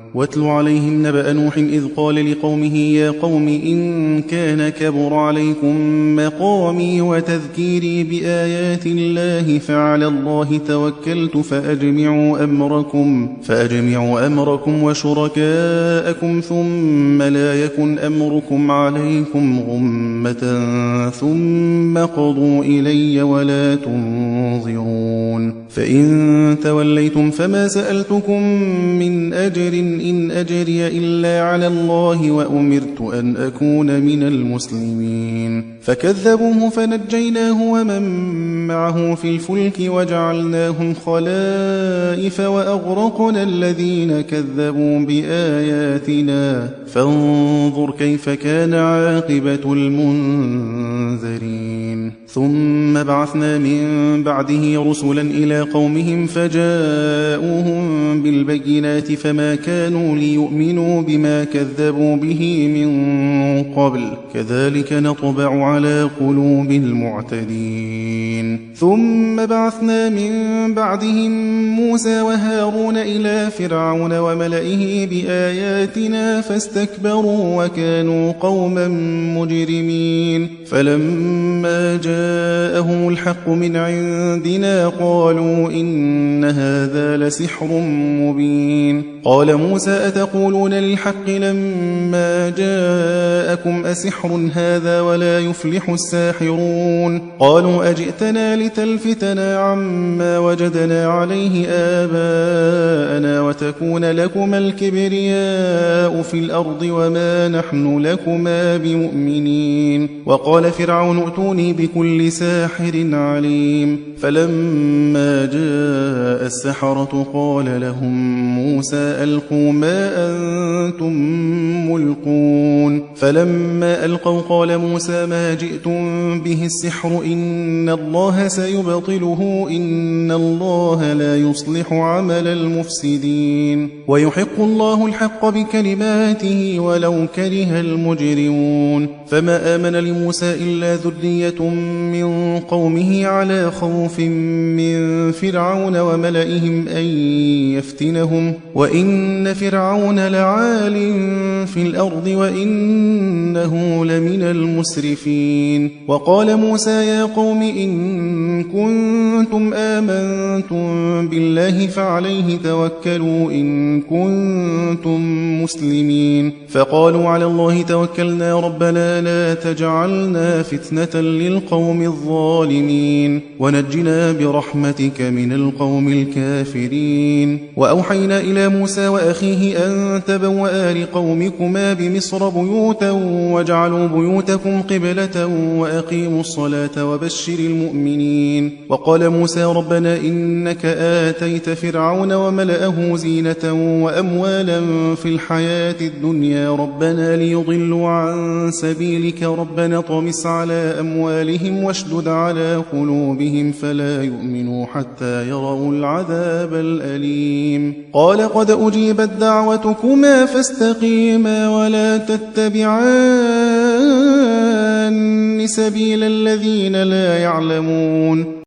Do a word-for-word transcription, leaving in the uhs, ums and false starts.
واتل عليهم نبأ نوح إذ قال لقومه يا قوم إن كان كبر عليكم مقامي وتذكيري بآيات الله فعلى الله توكلت فأجمعوا أمركم, فأجمعوا أمركم وشركاءكم ثم لا يكن أمركم عليكم غمة ثم قضوا إلي ولا تنظرون فإن توليتم فما سألتكم من أجر إن أجري إلا على الله وأمرت أن أكون من المسلمين فكذبوه فنجيناه ومن معه في الفلك وجعلناهم خلائف وأغرقنا الذين كذبوا بآياتنا فانظر كيف كان عاقبة المنذرين ثم بعثنا من بعده رسلا إلى قومهم فجاءوهم بالبينات فما كانوا ليؤمنوا بما كذبوا به من قبل كذلك نطبع على قلوب المعتدين ثم بعثنا من بعدهم موسى وهارون إلى فرعون وملئه بآياتنا فاستكبروا وكانوا قوما مجرمين فلما جاءهم الحق من عندنا قالوا إن هذا لسحر مبين قال موسى أتقولون للحق لما جاءكم أسحر هذا ولا يفلح الساحرون قالوا أجئتنا لتلفتنا عما وجدنا عليه آباءنا وتكون لكما الكبرياء في الأرض وما نحن لكما بمؤمنين وقال فرعون ائتوني بكل ساحر عليم فلما جاء السحرة قال لهم موسى ألقوا ما أنتم ملقون فلما ألقوا قال موسى ما جئتم به السحر إن الله سيبطله إن الله لا يصلح عمل المفسدين ويحق الله الحق بكلماته ولو كره المجرمون فما آمن لموسى إلا ذرية من قومه على خوف من فرعون وملئهم أن يفتنهم وإن فرعون لعال في الأرض وإنه لمن المسرفين وقال موسى يا قوم إن كنتم آمنتم بالله فعليه توكلوا إن كنتم مسلمين فقالوا على الله توكلنا ربنا لا تجعلنا فتنة للقوم الظالمين ونجنا برحمتك من القوم الكافرين وأوحينا إلى موسى وأخيه أن تبوأ لقومكما بمصر بيوتا واجعلوا بيوتكم قبلة وأقيموا الصلاة وبشر المؤمنين وقال موسى ربنا إنك آتيت فرعون وملأه زينة وأموالا في الحياة الدنيا ربنا ليضلوا عن سبيلك ربنا طمس على أموالهم واشدد على قلوبهم فلا يؤمنوا حتى يروا العذاب الأليم قال قد أجيبت دعوتكما فاستقيما ولا تتبعان سبيل الذين لا يعلمون